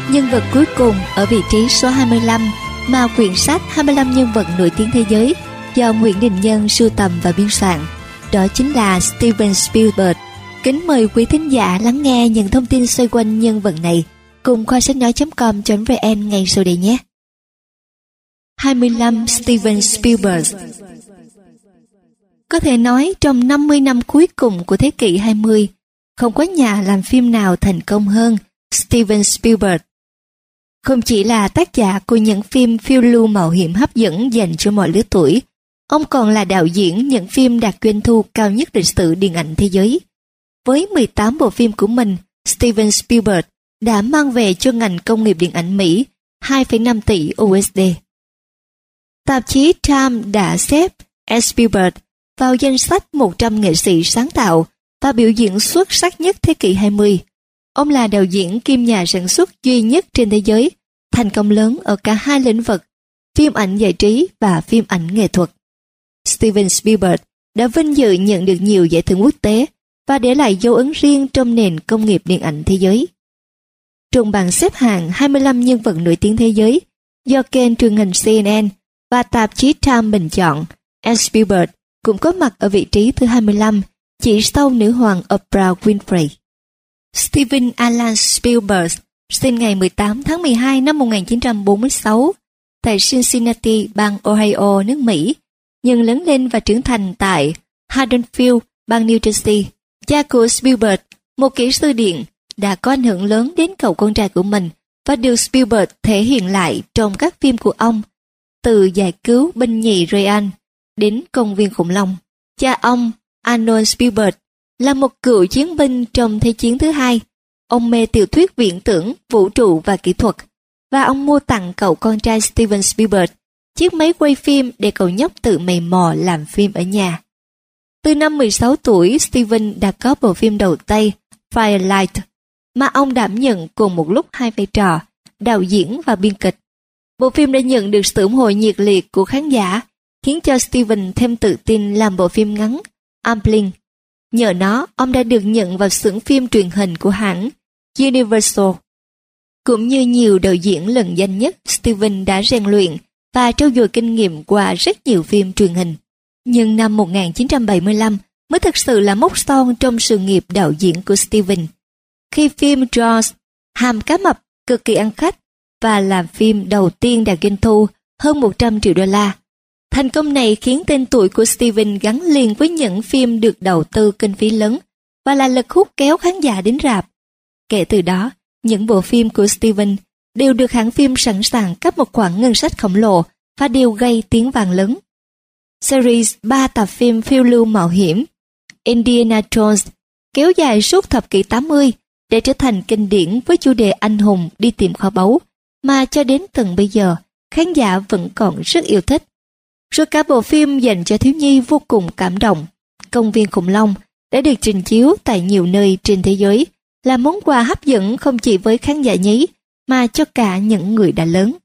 Nhân vật cuối cùng ở vị trí số 25 mà quyển sách 25 nhân vật nổi tiếng thế giới do Nguyễn Đình Nhân sưu tầm và biên soạn, đó chính là Steven Spielberg. Kính mời quý thính giả lắng nghe những thông tin xoay quanh nhân vật này cùng kho sách nói.com.vn ngay sau đây nhé. 25 Steven Spielberg. Có thể nói trong 50 năm cuối cùng của thế kỷ 20, không có nhà làm phim nào thành công hơn Steven Spielberg. Không chỉ là tác giả của những phim phiêu lưu mạo hiểm hấp dẫn dành cho mọi lứa tuổi, ông còn là đạo diễn những phim đạt doanh thu cao nhất lịch sử điện ảnh thế giới. Với 18 bộ phim của mình, Steven Spielberg đã mang về cho ngành công nghiệp điện ảnh Mỹ 2,5 tỷ USD. Tạp chí Time đã xếp Spielberg vào danh sách 100 nghệ sĩ sáng tạo và biểu diễn xuất sắc nhất thế kỷ 20. Ông là đạo diễn kiêm nhà sản xuất duy nhất trên thế giới, thành công lớn ở cả hai lĩnh vực, phim ảnh giải trí và phim ảnh nghệ thuật. Steven Spielberg đã vinh dự nhận được nhiều giải thưởng quốc tế và để lại dấu ấn riêng trong nền công nghiệp điện ảnh thế giới. Trong bảng xếp hạng 25 nhân vật nổi tiếng thế giới do kênh truyền hình CNN và tạp chí Time bình chọn, Spielberg cũng có mặt ở vị trí thứ 25, chỉ sau nữ hoàng Oprah Winfrey. Steven Alan Spielberg sinh ngày 18 tháng 12 năm 1946 tại Cincinnati, bang Ohio, nước Mỹ, nhưng lớn lên và trưởng thành tại Haddonfield, bang New Jersey. Cha của Spielberg, một kỹ sư điện, đã có ảnh hưởng lớn đến cậu con trai của mình và được Spielberg thể hiện lại trong các phim của ông, từ Giải cứu binh nhì Ryan đến Công viên khủng long. Cha ông, Arnold Spielberg, là một cựu chiến binh trong Thế chiến thứ hai. Ông mê tiểu thuyết viễn tưởng, vũ trụ và kỹ thuật, và ông mua tặng cậu con trai Steven Spielberg chiếc máy quay phim để cậu nhóc tự mày mò làm phim ở nhà. Từ năm 16 tuổi, Steven đã có bộ phim đầu tay Firelight, mà ông đảm nhận cùng một lúc hai vai trò, đạo diễn và biên kịch. Bộ phim đã nhận được sự ủng hộ nhiệt liệt của khán giả, khiến cho Steven thêm tự tin làm bộ phim ngắn Amblin. Nhờ nó, ông đã được nhận vào xưởng phim truyền hình của hãng Universal. Cũng như nhiều đạo diễn lừng danh nhất, Steven đã rèn luyện và trau dồi kinh nghiệm qua rất nhiều phim truyền hình. Nhưng năm 1975 mới thực sự là mốc son trong sự nghiệp đạo diễn của Steven, khi phim Jaws, Hàm cá mập, cực kỳ ăn khách và làm phim đầu tiên đạt doanh thu hơn 100 triệu đô la. Thành công này khiến tên tuổi của Steven gắn liền với những phim được đầu tư kinh phí lớn và là lực hút kéo khán giả đến rạp. Kể từ đó, những bộ phim của Steven đều được hãng phim sẵn sàng cấp một khoản ngân sách khổng lồ và đều gây tiếng vang lớn. Series 3 tập phim phiêu lưu mạo hiểm Indiana Jones kéo dài suốt thập kỷ 80 để trở thành kinh điển với chủ đề anh hùng đi tìm kho báu mà cho đến tận bây giờ khán giả vẫn còn rất yêu thích. Rồi cả bộ phim dành cho thiếu nhi vô cùng cảm động, Công viên khủng long, đã được trình chiếu tại nhiều nơi trên thế giới, là món quà hấp dẫn không chỉ với khán giả nhí mà cho cả những người đã lớn.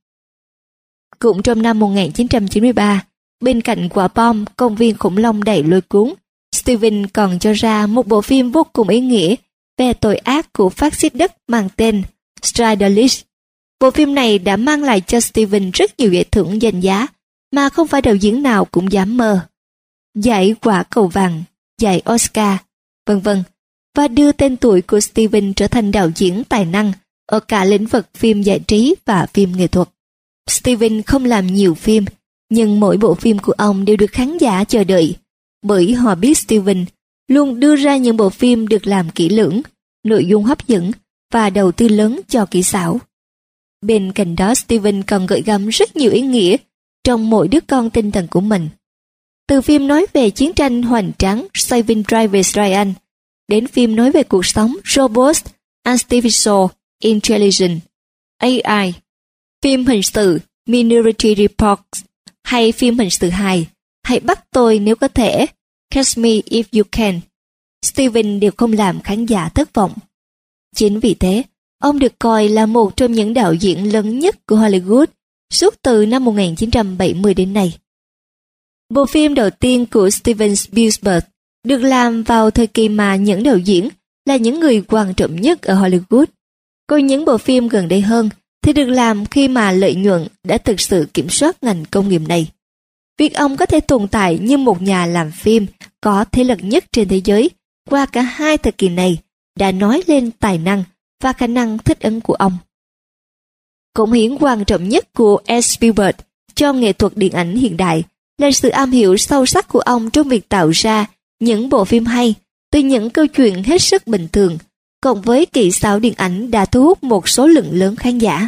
Cũng trong năm 1993, bên cạnh quả bom Công viên khủng long đầy lôi cuốn, Steven còn cho ra một bộ phim vô cùng ý nghĩa về tội ác của phát xít Đức mang tên Stradalist. Bộ phim này đã mang lại cho Steven rất nhiều giải thưởng danh giá mà không phải đạo diễn nào cũng dám mơ. Giải Quả Cầu Vàng, giải Oscar, vân vân, và đưa tên tuổi của Steven trở thành đạo diễn tài năng ở cả lĩnh vực phim giải trí và phim nghệ thuật. Steven không làm nhiều phim, nhưng mỗi bộ phim của ông đều được khán giả chờ đợi, bởi họ biết Steven luôn đưa ra những bộ phim được làm kỹ lưỡng, nội dung hấp dẫn và đầu tư lớn cho kỹ xảo. Bên cạnh đó, Steven còn gợi gắm rất nhiều ý nghĩa trong mỗi đứa con tinh thần của mình. Từ phim nói về chiến tranh hoành tráng Saving Private Ryan đến phim nói về cuộc sống Robots, Artificial Intelligence, AI, phim hình sự Minority Report hay phim hình sự hài Hãy bắt tôi nếu có thể, Catch Me If You Can, Steven đều không làm khán giả thất vọng. Chính vì thế, ông được coi là một trong những đạo diễn lớn nhất của Hollywood suốt từ năm 1970 đến nay. Bộ phim đầu tiên của Steven Spielberg được làm vào thời kỳ mà những đạo diễn là những người quan trọng nhất ở Hollywood. Còn những bộ phim gần đây hơn thì được làm khi mà lợi nhuận đã thực sự kiểm soát ngành công nghiệp này. Việc ông có thể tồn tại như một nhà làm phim có thế lực nhất trên thế giới qua cả hai thời kỳ này đã nói lên tài năng và khả năng thích ứng của ông. Cống hiến quan trọng nhất của S. Spielberg cho nghệ thuật điện ảnh hiện đại là sự am hiểu sâu sắc của ông trong việc tạo ra những bộ phim hay từ những câu chuyện hết sức bình thường, cộng với kỹ xảo điện ảnh đã thu hút một số lượng lớn khán giả.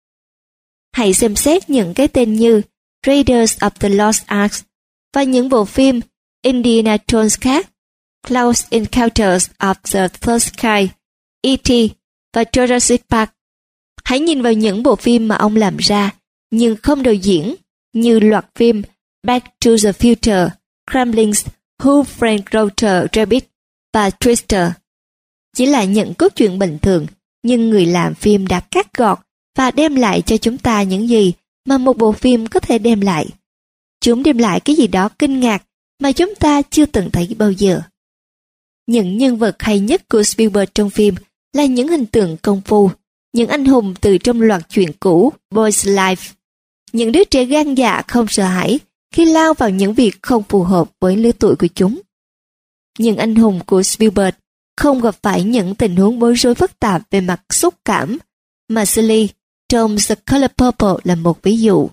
Hãy xem xét những cái tên như Raiders of the Lost Ark và những bộ phim Indiana Jones khác, Close Encounters of the Third Kind, E.T. và Jurassic Park. Hãy nhìn vào những bộ phim mà ông làm ra nhưng không đạo diễn, như loạt phim Back to the Future, Gremlins, Who Framed Roger Rabbit và Twister. Chỉ là những cốt truyện bình thường, nhưng người làm phim đã cắt gọt và đem lại cho chúng ta những gì mà một bộ phim có thể đem lại. Chúng đem lại cái gì đó kinh ngạc mà chúng ta chưa từng thấy bao giờ. Những nhân vật hay nhất của Spielberg trong phim là những hình tượng công phu, những anh hùng từ trong loạt truyện cũ Boy's Life, những đứa trẻ gan dạ không sợ hãi khi lao vào những việc không phù hợp với lứa tuổi của chúng. Những anh hùng của Spielberg không gặp phải những tình huống bối rối phức tạp về mặt xúc cảm, mà Sully trong The Color Purple là một ví dụ.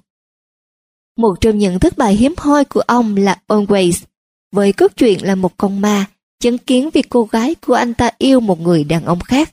Một trong những thất bại hiếm hoi của ông là Always, với cốt truyện là một con ma chứng kiến việc cô gái của anh ta yêu một người đàn ông khác.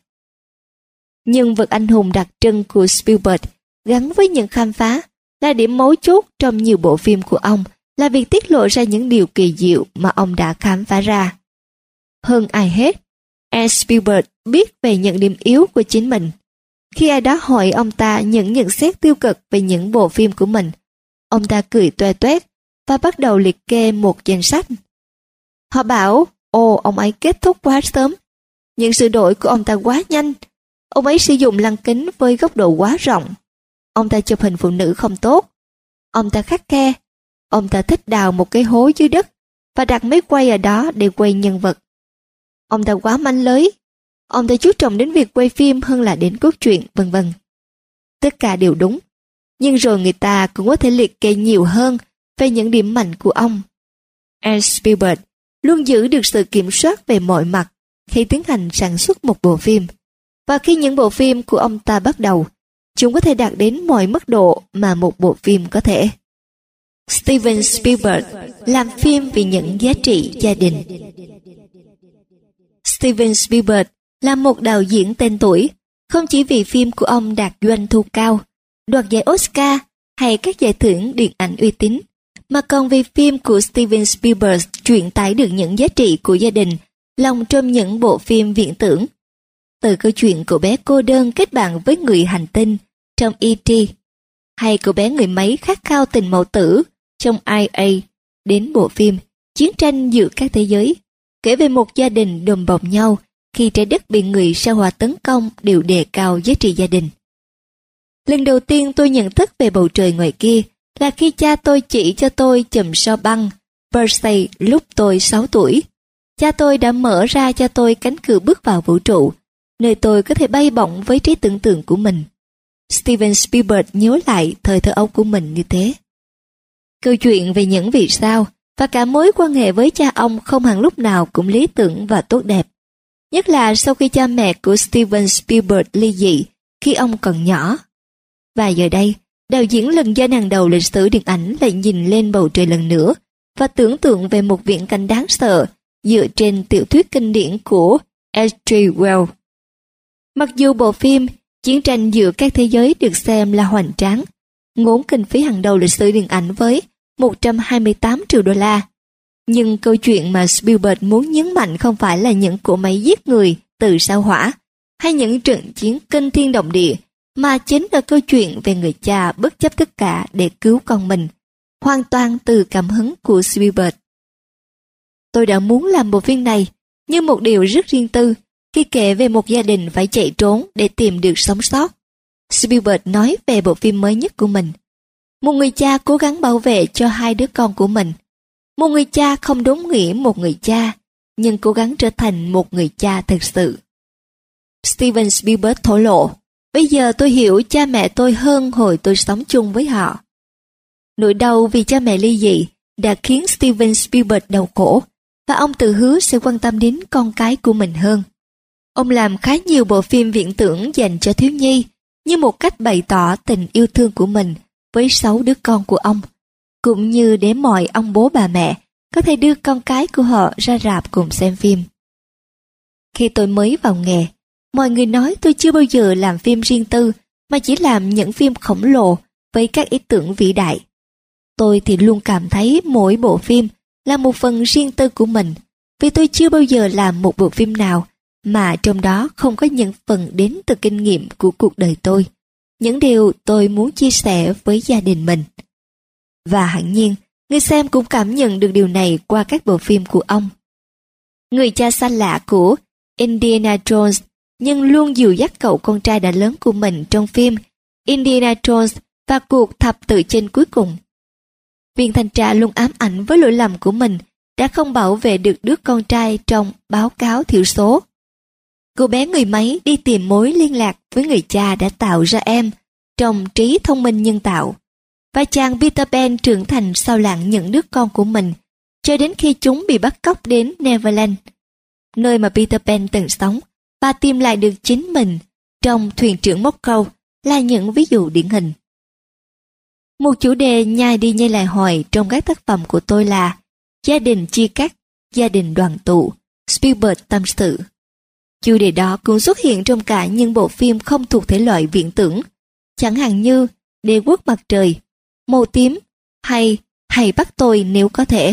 Nhân vật anh hùng đặc trưng của Spielberg gắn với những khám phá là điểm mấu chốt trong nhiều bộ phim của ông, là việc tiết lộ ra những điều kỳ diệu mà ông đã khám phá ra. Hơn ai hết, Spielberg biết về những điểm yếu của chính mình. Khi ai đó hỏi ông ta những nhận xét tiêu cực về những bộ phim của mình, ông ta cười toe toét và bắt đầu liệt kê một danh sách. Họ bảo, ông ấy kết thúc quá sớm, những sự đổi của ông ta quá nhanh, ông ấy sử dụng lăng kính với góc độ quá rộng, ông ta chụp hình phụ nữ không tốt, ông ta khắt khe, ông ta thích đào một cái hố dưới đất và đặt máy quay ở đó để quay nhân vật. Ông ta quá manh lới, ông ta chú trọng đến việc quay phim hơn là đến cốt truyện, vân vân. Tất cả đều đúng, nhưng rồi người ta cũng có thể liệt kê nhiều hơn về những điểm mạnh của ông. Spielberg luôn giữ được sự kiểm soát về mọi mặt khi tiến hành sản xuất một bộ phim. Và khi những bộ phim của ông ta bắt đầu, chúng có thể đạt đến mọi mức độ mà một bộ phim có thể. Steven Spielberg làm phim vì những giá trị gia đình. Steven Spielberg là một đạo diễn tên tuổi, không chỉ vì phim của ông đạt doanh thu cao, đoạt giải Oscar hay các giải thưởng điện ảnh uy tín, mà còn vì phim của Steven Spielberg truyền tải được những giá trị của gia đình lòng trong những bộ phim viễn tưởng. Từ câu chuyện của bé cô đơn kết bạn với người hành tinh trong E.T. hay cô bé người Máy khát khao tình mẫu tử trong IA, đến bộ phim Chiến tranh giữa các thế giới, kể về một gia đình đùm bọc nhau khi trái đất bị người sao hỏa tấn công, đều đề cao giá trị gia đình. Lần đầu tiên tôi nhận thức về bầu trời ngoài kia là khi cha tôi chỉ cho tôi chùm sao băng Perseid lúc tôi 6 tuổi. Cha tôi đã mở ra cho tôi cánh cửa bước vào vũ trụ, nơi tôi có thể bay bổng với trí tưởng tượng của mình. Steven Spielberg nhớ lại thời thơ ấu của mình như thế. Câu chuyện về những vì sao và cả mối quan hệ với cha ông không hẳn lúc nào cũng lý tưởng và tốt đẹp. Nhất là sau khi cha mẹ của Steven Spielberg ly dị khi ông còn nhỏ. Và giờ đây, đạo diễn lừng danh hàng đầu lịch sử điện ảnh lại nhìn lên bầu trời lần nữa và tưởng tượng về một viễn cảnh đáng sợ dựa trên tiểu thuyết kinh điển của H.G. Wells. Mặc dù bộ phim Chiến tranh giữa các thế giới được xem là hoành tráng, ngốn kinh phí hàng đầu lịch sử điện ảnh với 128 triệu đô la, nhưng câu chuyện mà Spielberg muốn nhấn mạnh không phải là những cỗ máy giết người từ sao Hỏa hay những trận chiến kinh thiên động địa, mà chính là câu chuyện về người cha bất chấp tất cả để cứu con mình, hoàn toàn từ cảm hứng của Spielberg. Tôi đã muốn làm bộ phim này như một điều rất riêng tư, khi kể về một gia đình phải chạy trốn để tìm được sống sót. Spielberg nói về bộ phim mới nhất của mình. Một người cha cố gắng bảo vệ cho hai đứa con của mình. Một người cha không đúng nghĩa một người cha, nhưng cố gắng trở thành một người cha thực sự. Steven Spielberg thổ lộ, Bây giờ tôi hiểu cha mẹ tôi hơn hồi tôi sống chung với họ. Nỗi đau vì cha mẹ ly dị đã khiến Steven Spielberg đau khổ, và ông tự hứa sẽ quan tâm đến con cái của mình hơn. Ông làm khá nhiều bộ phim viễn tưởng dành cho thiếu nhi, như một cách bày tỏ tình yêu thương của mình với 6 đứa con của ông, cũng như để mọi ông bố bà mẹ có thể đưa con cái của họ ra rạp cùng xem phim. Khi tôi mới vào nghề, mọi người nói tôi chưa bao giờ làm phim riêng tư, mà chỉ làm những phim khổng lồ với các ý tưởng vĩ đại. Tôi thì luôn cảm thấy mỗi bộ phim là một phần riêng tư của mình, vì tôi chưa bao giờ làm một bộ phim nào mà trong đó không có những phần đến từ kinh nghiệm của cuộc đời tôi, những điều tôi muốn chia sẻ với gia đình mình. Và hẳn nhiên, người xem cũng cảm nhận được điều này qua các bộ phim của ông. Người cha xa lạ của Indiana Jones nhưng luôn dìu dắt cậu con trai đã lớn của mình trong phim Indiana Jones và cuộc thập tự chinh cuối cùng. Viên thanh tra luôn ám ảnh với lỗi lầm của mình đã không bảo vệ được đứa con trai trong báo cáo thiểu số. Cô bé người máy đi tìm mối liên lạc với người cha đã tạo ra em trong trí thông minh nhân tạo. Và chàng Peter Pan trưởng thành sau lặng những đứa con của mình cho đến khi chúng bị bắt cóc đến Neverland, nơi mà Peter Pan từng sống, và tìm lại được chính mình trong Thuyền trưởng Móc Câu là những ví dụ điển hình. Một chủ đề nhai đi nhai lại hoài trong các tác phẩm của tôi là gia đình chia cắt, gia đình đoàn tụ, Spielberg tâm sự. Chủ đề đó cũng xuất hiện trong cả những bộ phim không thuộc thể loại viễn tưởng, chẳng hạn như Đế quốc mặt trời, Màu tím hay Hãy bắt tôi nếu có thể.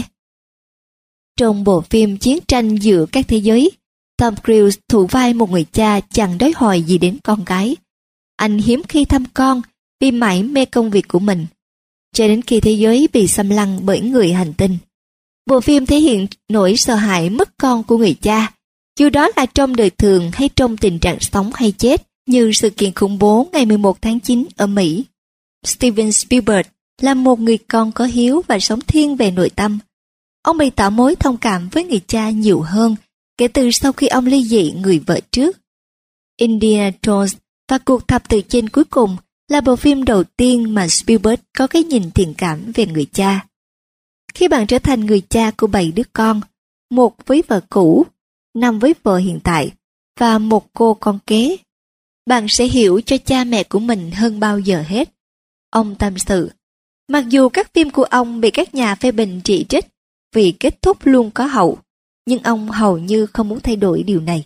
Trong bộ phim Chiến tranh giữa các thế giới, Tom Cruise thủ vai một người cha chẳng đói hoài gì đến con cái. Anh hiếm khi thăm con vì mải mê công việc của mình, cho đến khi thế giới bị xâm lăng bởi người hành tinh. Bộ phim thể hiện nỗi sợ hãi mất con của người cha, dù đó là trong đời thường hay trong tình trạng sống hay chết, như sự kiện khủng bố ngày 11 tháng 9 ở Mỹ. Steven Spielberg là một người con có hiếu và sống thiên về nội tâm. Ông bày tỏ mối thông cảm với người cha nhiều hơn kể từ sau khi ông ly dị người vợ trước. Indiana Jones và cuộc thập tự chinh cuối cùng là bộ phim đầu tiên mà Spielberg có cái nhìn thiện cảm về người cha. Khi bạn trở thành người cha của 7 đứa con, 1 với vợ cũ, 5 với vợ hiện tại và 1 cô con kế, bạn sẽ hiểu cho cha mẹ của mình hơn bao giờ hết. Ông tâm sự, mặc dù các phim của ông bị các nhà phê bình chỉ trích vì kết thúc luôn có hậu, nhưng ông hầu như không muốn thay đổi điều này.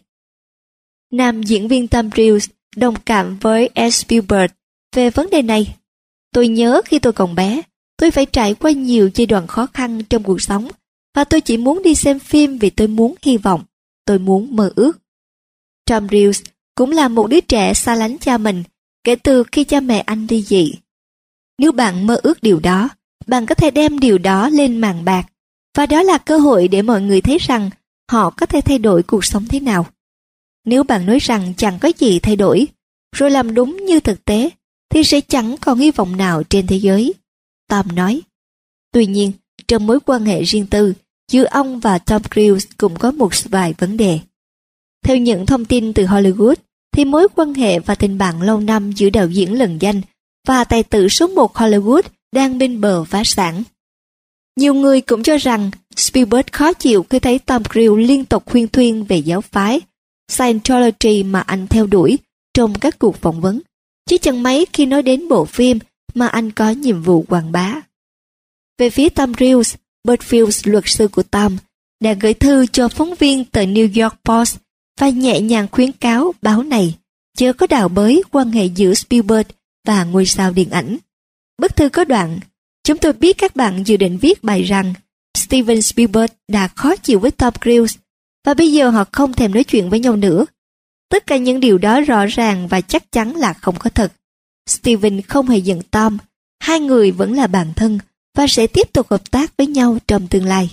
Nam diễn viên Tom Cruise đồng cảm với S. Spielberg về vấn đề này. Tôi nhớ khi tôi còn bé, tôi phải trải qua nhiều giai đoạn khó khăn trong cuộc sống, và tôi chỉ muốn đi xem phim vì tôi muốn hy vọng, tôi muốn mơ ước. Tom Cruise cũng là một đứa trẻ xa lánh cha mình kể từ khi cha mẹ anh ly dị. Nếu bạn mơ ước điều đó, bạn có thể đem điều đó lên màn bạc, và đó là cơ hội để mọi người thấy rằng họ có thể thay đổi cuộc sống thế nào. Nếu bạn nói rằng chẳng có gì thay đổi, rồi làm đúng như thực tế, thì sẽ chẳng còn hy vọng nào trên thế giới, Tom nói. Tuy nhiên, trong mối quan hệ riêng tư, giữa ông và Tom Cruise cũng có một vài vấn đề. Theo những thông tin từ Hollywood, thì mối quan hệ và tình bạn lâu năm giữa đạo diễn lừng danh và tài tử số 1 Hollywood đang bên bờ phá sản. Nhiều người cũng cho rằng Spielberg khó chịu khi thấy Tom Cruise liên tục khuyên thuyên về giáo phái Scientology mà anh theo đuổi trong các cuộc phỏng vấn, chứ chẳng mấy khi nói đến bộ phim mà anh có nhiệm vụ quảng bá. Về phía Tom Cruise, Burt Fields, luật sư của Tom, đã gửi thư cho phóng viên tờ New York Post và nhẹ nhàng khuyến cáo báo này chớ có đào bới quan hệ giữa Spielberg và ngôi sao điện ảnh. Bức thư có đoạn: chúng tôi biết các bạn dự định viết bài rằng Steven Spielberg đã khó chịu với Tom Cruise và bây giờ họ không thèm nói chuyện với nhau nữa. Tất cả những điều đó rõ ràng và chắc chắn là không có thật. Steven không hề giận Tom, hai người vẫn là bạn thân và sẽ tiếp tục hợp tác với nhau trong tương lai.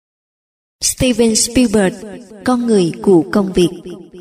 Steven Spielberg, con người của công việc.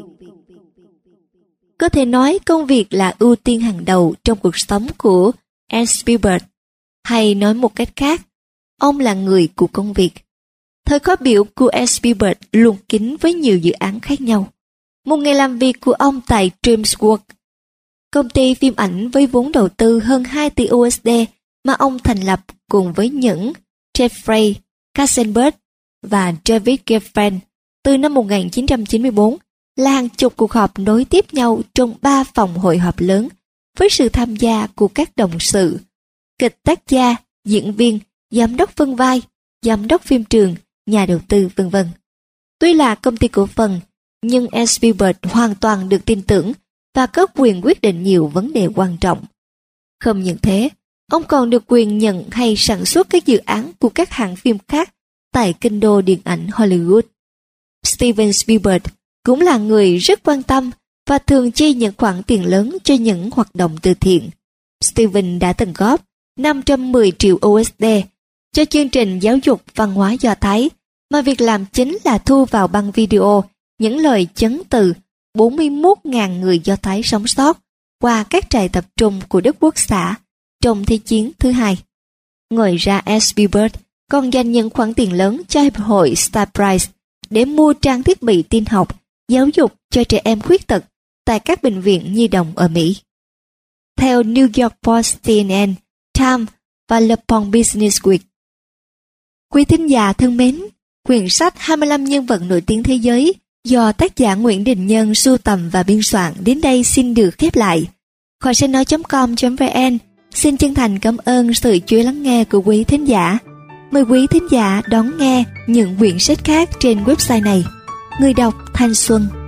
Có thể nói công việc là ưu tiên hàng đầu trong cuộc sống của S. Spielberg. Hay nói một cách khác, ông là người của công việc. Thời khóa biểu của S. Spielberg luôn kín với nhiều dự án khác nhau. Một ngày làm việc của ông tại DreamWorks công ty phim ảnh với vốn đầu tư hơn 2 tỷ USD mà ông thành lập cùng với những Jeffrey Katzenberg và David Geffen từ năm 1994 là hàng chục cuộc họp nối tiếp nhau trong 3 phòng hội họp lớn với sự tham gia của các đồng sự, kịch tác gia, diễn viên, giám đốc phân vai, giám đốc phim trường, nhà đầu tư v.v. Tuy là công ty cổ phần, nhưng Spielberg hoàn toàn được tin tưởng và có quyền quyết định nhiều vấn đề quan trọng. Không những thế, ông còn được quyền nhận hay sản xuất các dự án của các hãng phim khác tại kinh đô điện ảnh Hollywood. Steven Spielberg cũng là người rất quan tâm và thường chi những khoản tiền lớn cho những hoạt động từ thiện. Steven đã từng góp 510 triệu USD cho chương trình giáo dục văn hóa Do Thái, mà việc làm chính là thu vào băng video những lời chấn từ 41.000 người Do Thái sống sót qua các trại tập trung của Đức Quốc xã trong Thế chiến thứ hai. Ngoài ra, Spielberg còn dành những khoản tiền lớn cho Hiệp hội Star Price để mua trang thiết bị tin học, giáo dục cho trẻ em khuyết tật tại các bệnh viện nhi đồng ở Mỹ. Theo New York Post, CNN, Time và Le Monde Business Week. Quý thính giả thân mến, quyển sách 25 nhân vật nổi tiếng thế giới do tác giả Nguyễn Đình Nhân sưu tầm và biên soạn đến đây xin được khép lại. Kho sách nói.com.vn xin chân thành cảm ơn sự chú ý lắng nghe của quý thính giả. Mời quý thính giả đón nghe những quyển sách khác trên website này. Người đọc Thanh Xuân.